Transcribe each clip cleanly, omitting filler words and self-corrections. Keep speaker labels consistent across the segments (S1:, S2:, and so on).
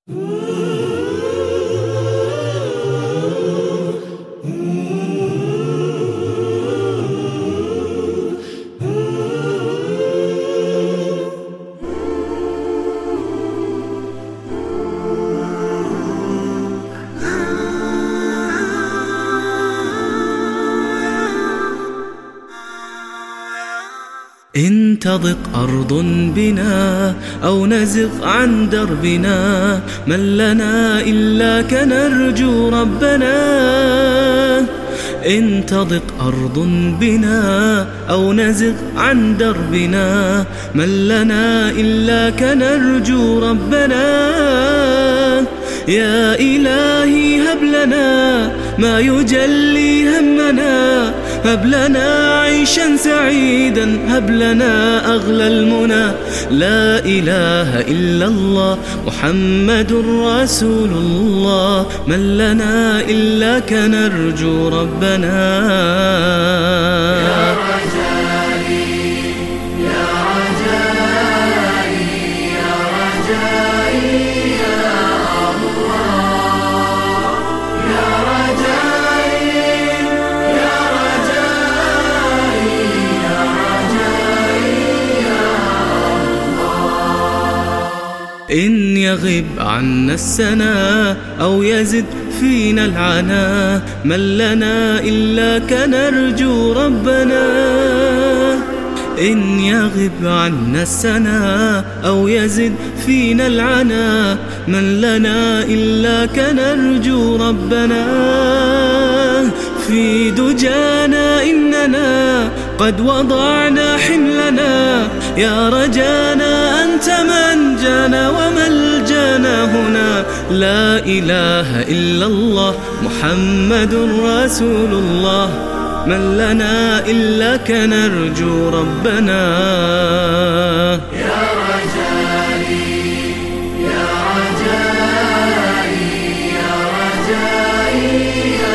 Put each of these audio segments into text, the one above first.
S1: إن تضق أرض بنا أو نزغ عن دربنا من لنا إلاك نرجو ربنا. إن تضق أرض بنا أو نزغ عن دربنا من لنا إلاك نرجو ربنا. يا إلهي هب لنا ما يجلي همنا، هب لنا عيشا سعيدا، هب لنا أغلى المنى. لا إله إلا الله محمد رسول الله، من لنا إلاك نرجو ربنا.
S2: يا رجائي يا رجائي يا رجائي يا الله، يا رجائي يا رجائي يا رجائي يا الله.
S1: إن يغب عنا السنا أو يزد فينا العنا من لنا إلاك نرجو ربنا. إن يغب عنا السنا أو يزد فينا العنا من لنا إلاك نرجو ربنا. في دجانا إننا قد وضعنا حملنا، يا رجانا أنت من جانا وملجانا هنا. لا إله إلا الله محمد رسول الله، من لنا إلاك نرجو ربنا.
S2: يا رجائي يا رجائي يا رجائي يا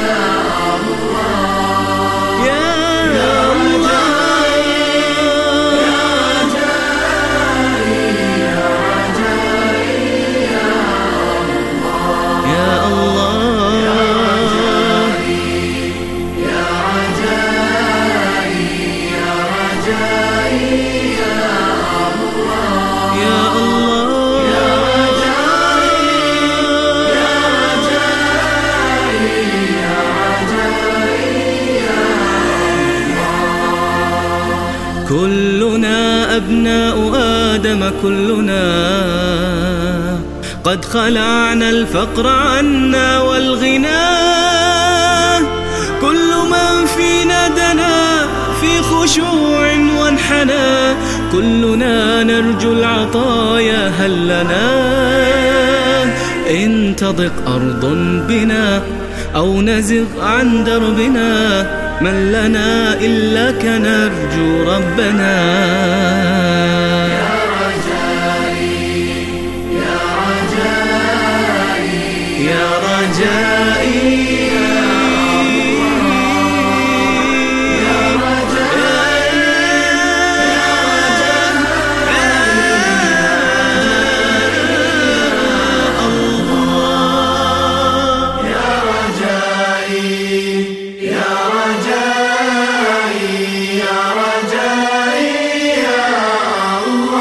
S2: الله،
S1: يا الله
S2: يا رجائي يا رجائي يا الله،
S1: يا الله
S2: يا رجائي يا رجائي يا رجائي يا الله،
S1: يا الله
S2: يا رجائي يا رجائي يا رجائي يا الله.
S1: كلنا أبناء آدم، كلنا قد خلعنا الفقر عنا والغنى. كل من فينا دنا في خشوع وانحنى، كلنا نرجو العطايا هل لنا. إن تضق أرض بنا أو نزغ عن دربنا من لنا إلاك نرجو ربنا.
S2: يا رجائي يا رجائي
S1: يا رجائي
S2: يا رجائي يا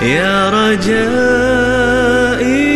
S1: يا رجائي